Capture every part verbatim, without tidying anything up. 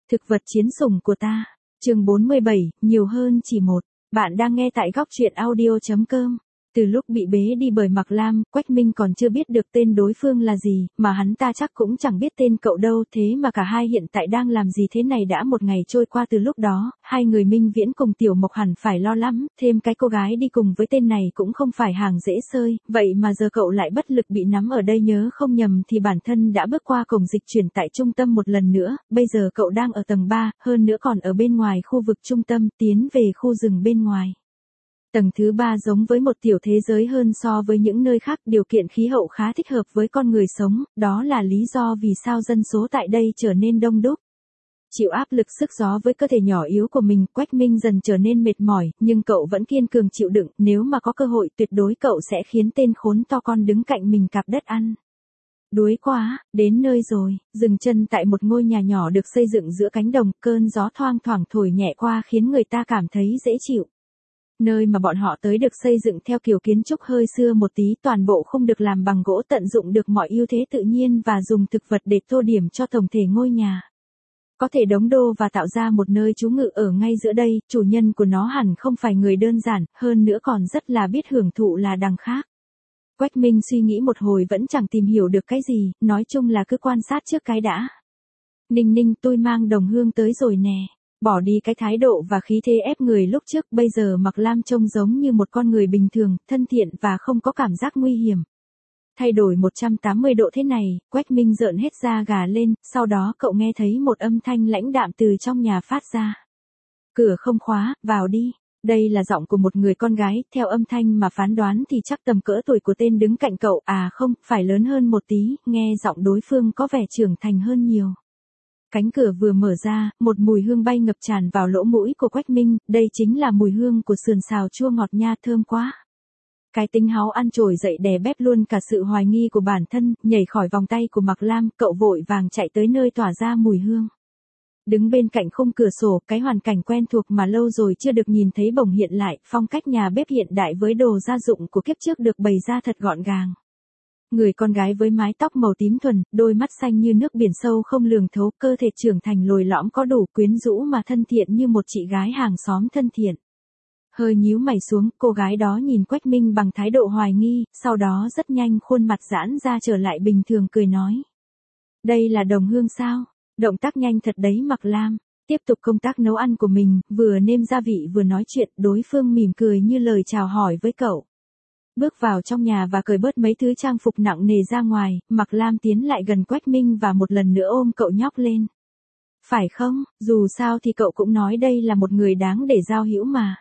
Thực vật chiến sủng của ta. Chương bốn mươi bảy, nhiều hơn chỉ một. Bạn đang nghe tại góc truyện audio chấm com. Từ lúc bị bế đi bởi Mạc Lam, Quách Minh còn chưa biết được tên đối phương là gì, mà hắn ta chắc cũng chẳng biết tên cậu đâu, thế mà cả hai hiện tại đang làm gì thế này. Đã một ngày trôi qua từ lúc đó, hai người Minh Viễn cùng Tiểu Mộc hẳn phải lo lắm, thêm cái cô gái đi cùng với tên này cũng không phải hàng dễ xơi, vậy mà giờ cậu lại bất lực bị nắm ở đây. Nhớ không nhầm thì bản thân đã bước qua cổng dịch chuyển tại trung tâm một lần nữa, bây giờ cậu đang ở tầng ba, hơn nữa còn ở bên ngoài khu vực trung tâm, tiến về khu rừng bên ngoài. Tầng thứ ba giống với một tiểu thế giới hơn so với những nơi khác, điều kiện khí hậu khá thích hợp với con người sống, đó là lý do vì sao dân số tại đây trở nên đông đúc. Chịu áp lực sức gió với cơ thể nhỏ yếu của mình, Quách Minh dần trở nên mệt mỏi, nhưng cậu vẫn kiên cường chịu đựng, nếu mà có cơ hội tuyệt đối cậu sẽ khiến tên khốn to con đứng cạnh mình cạp đất ăn. Đuối quá, đến nơi rồi, dừng chân tại một ngôi nhà nhỏ được xây dựng giữa cánh đồng, cơn gió thoang thoảng thổi nhẹ qua khiến người ta cảm thấy dễ chịu. Nơi mà bọn họ tới được xây dựng theo kiểu kiến trúc hơi xưa một tí, toàn bộ không được làm bằng gỗ, tận dụng được mọi ưu thế tự nhiên và dùng thực vật để tô điểm cho tổng thể ngôi nhà. Có thể đóng đô và tạo ra một nơi trú ngụ ở ngay giữa đây, chủ nhân của nó hẳn không phải người đơn giản, hơn nữa còn rất là biết hưởng thụ là đằng khác. Quách Minh suy nghĩ một hồi vẫn chẳng tìm hiểu được cái gì, nói chung là cứ quan sát trước cái đã. Ninh ninh, tôi mang đồng hương tới rồi nè. Bỏ đi cái thái độ và khí thế ép người lúc trước, bây giờ Mạc Lam trông giống như một con người bình thường, thân thiện và không có cảm giác nguy hiểm. Thay đổi một trăm tám mươi độ thế này, Quách Minh rợn hết da gà lên, sau đó cậu nghe thấy một âm thanh lãnh đạm từ trong nhà phát ra. Cửa không khóa, vào đi. Đây là giọng của một người con gái, theo âm thanh mà phán đoán thì chắc tầm cỡ tuổi của tên đứng cạnh cậu, à không, phải lớn hơn một tí, nghe giọng đối phương có vẻ trưởng thành hơn nhiều. Cánh cửa vừa mở ra, một mùi hương bay ngập tràn vào lỗ mũi của Quách Minh, đây chính là mùi hương của sườn xào chua ngọt nha, thơm quá. Cái tính háu ăn trồi dậy đè bẹp luôn cả sự hoài nghi của bản thân, nhảy khỏi vòng tay của Mạc Lam, cậu vội vàng chạy tới nơi tỏa ra mùi hương. Đứng bên cạnh khung cửa sổ, cái hoàn cảnh quen thuộc mà lâu rồi chưa được nhìn thấy bỗng hiện lại, phong cách nhà bếp hiện đại với đồ gia dụng của kiếp trước được bày ra thật gọn gàng. Người con gái với mái tóc màu tím thuần, đôi mắt xanh như nước biển sâu không lường thấu, cơ thể trưởng thành lồi lõm có đủ quyến rũ mà thân thiện như một chị gái hàng xóm thân thiện. Hơi nhíu mày xuống, cô gái đó nhìn Quách Minh bằng thái độ hoài nghi, sau đó rất nhanh khuôn mặt giãn ra trở lại bình thường, cười nói. Đây là đồng hương sao? Động tác nhanh thật đấy Mạc Lam. Tiếp tục công tác nấu ăn của mình, vừa nêm gia vị vừa nói chuyện, đối phương mỉm cười như lời chào hỏi với cậu. Bước vào trong nhà và cởi bớt mấy thứ trang phục nặng nề ra ngoài, Mạc Lam tiến lại gần Quách Minh và một lần nữa ôm cậu nhóc lên. Phải không, dù sao thì cậu cũng nói đây là một người đáng để giao hữu mà.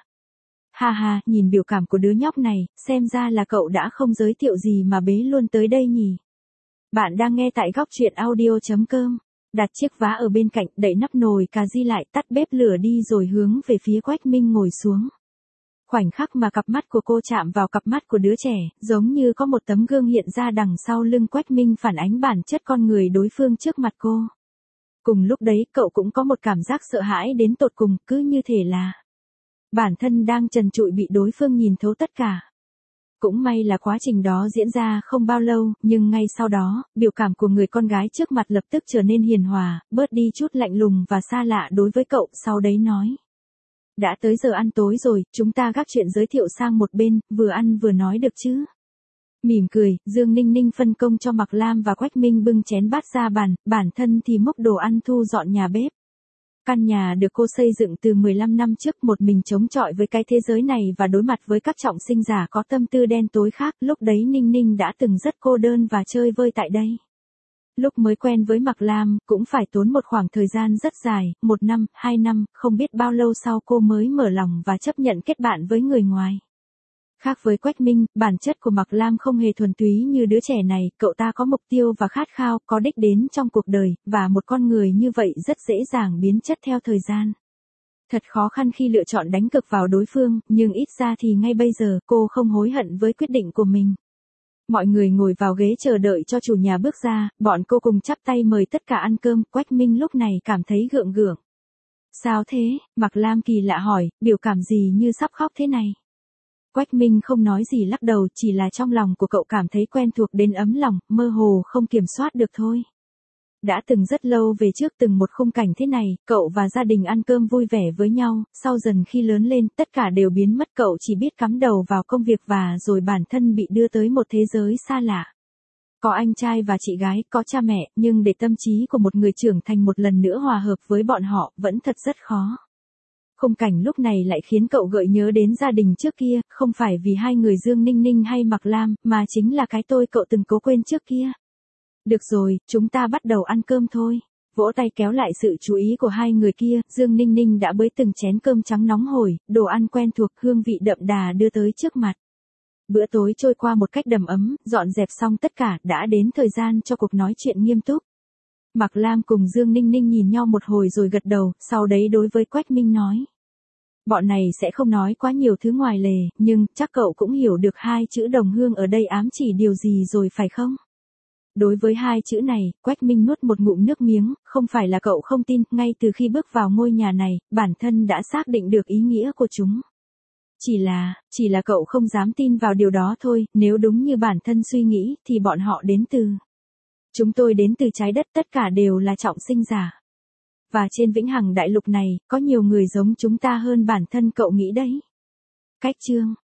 Ha ha, nhìn biểu cảm của đứa nhóc này, xem ra là cậu đã không giới thiệu gì mà bế luôn tới đây nhỉ. Bạn đang nghe tại góc truyện audio chấm com. Đặt chiếc vá ở bên cạnh, đậy nắp nồi cà ri lại, tắt bếp lửa đi rồi hướng về phía Quách Minh ngồi xuống. Khoảnh khắc mà cặp mắt của cô chạm vào cặp mắt của đứa trẻ, giống như có một tấm gương hiện ra đằng sau lưng Quách Minh phản ánh bản chất con người đối phương trước mặt cô. Cùng lúc đấy cậu cũng có một cảm giác sợ hãi đến tột cùng, cứ như thể là bản thân đang trần trụi bị đối phương nhìn thấu tất cả. Cũng may là quá trình đó diễn ra không bao lâu, nhưng ngay sau đó, biểu cảm của người con gái trước mặt lập tức trở nên hiền hòa, bớt đi chút lạnh lùng và xa lạ đối với cậu, sau đấy nói. Đã tới giờ ăn tối rồi, chúng ta gác chuyện giới thiệu sang một bên, vừa ăn vừa nói được chứ. Mỉm cười, Dương Ninh Ninh phân công cho Mạc Lam và Quách Minh bưng chén bát ra bàn, bản thân thì múc đồ ăn thu dọn nhà bếp. Căn nhà được cô xây dựng từ mười lăm năm trước, một mình chống chọi với cái thế giới này và đối mặt với các trọng sinh giả có tâm tư đen tối khác, lúc đấy Ninh Ninh đã từng rất cô đơn và chơi vơi tại đây. Lúc mới quen với Mạc Lam, cũng phải tốn một khoảng thời gian rất dài, một năm, hai năm, không biết bao lâu sau cô mới mở lòng và chấp nhận kết bạn với người ngoài. Khác với Quách Minh, bản chất của Mạc Lam không hề thuần túy như đứa trẻ này, cậu ta có mục tiêu và khát khao, có đích đến trong cuộc đời, và một con người như vậy rất dễ dàng biến chất theo thời gian. Thật khó khăn khi lựa chọn đánh cực vào đối phương, nhưng ít ra thì ngay bây giờ cô không hối hận với quyết định của mình. Mọi người ngồi vào ghế chờ đợi cho chủ nhà bước ra, bọn cô cùng chắp tay mời tất cả ăn cơm, Quách Minh lúc này cảm thấy gượng gượng. Sao thế? Mạc Lam kỳ lạ hỏi, biểu cảm gì như sắp khóc thế này? Quách Minh không nói gì, lắc đầu, chỉ là trong lòng của cậu cảm thấy quen thuộc đến ấm lòng, mơ hồ không kiểm soát được thôi. Đã từng rất lâu về trước từng một khung cảnh thế này, cậu và gia đình ăn cơm vui vẻ với nhau, sau dần khi lớn lên, tất cả đều biến mất, cậu chỉ biết cắm đầu vào công việc và rồi bản thân bị đưa tới một thế giới xa lạ. Có anh trai và chị gái, có cha mẹ, nhưng để tâm trí của một người trưởng thành một lần nữa hòa hợp với bọn họ, vẫn thật rất khó. Khung cảnh lúc này lại khiến cậu gợi nhớ đến gia đình trước kia, không phải vì hai người Dương Ninh Ninh hay Mạc Lam, mà chính là cái tôi cậu từng cố quên trước kia. Được rồi, chúng ta bắt đầu ăn cơm thôi. Vỗ tay kéo lại sự chú ý của hai người kia, Dương Ninh Ninh đã bới từng chén cơm trắng nóng hổi, đồ ăn quen thuộc, hương vị đậm đà đưa tới trước mặt. Bữa tối trôi qua một cách đầm ấm, dọn dẹp xong tất cả, đã đến thời gian cho cuộc nói chuyện nghiêm túc. Mạc Lam cùng Dương Ninh Ninh nhìn nhau một hồi rồi gật đầu, sau đấy đối với Quách Minh nói. Bọn này sẽ không nói quá nhiều thứ ngoài lề, nhưng chắc cậu cũng hiểu được hai chữ đồng hương ở đây ám chỉ điều gì rồi phải không? Đối với hai chữ này, Quách Minh nuốt một ngụm nước miếng, không phải là cậu không tin, ngay từ khi bước vào ngôi nhà này, bản thân đã xác định được ý nghĩa của chúng. Chỉ là, chỉ là cậu không dám tin vào điều đó thôi, nếu đúng như bản thân suy nghĩ, thì bọn họ đến từ. Chúng tôi đến từ trái đất, tất cả đều là trọng sinh giả. Và trên vĩnh hằng đại lục này, có nhiều người giống chúng ta hơn bản thân cậu nghĩ đấy. Cách chương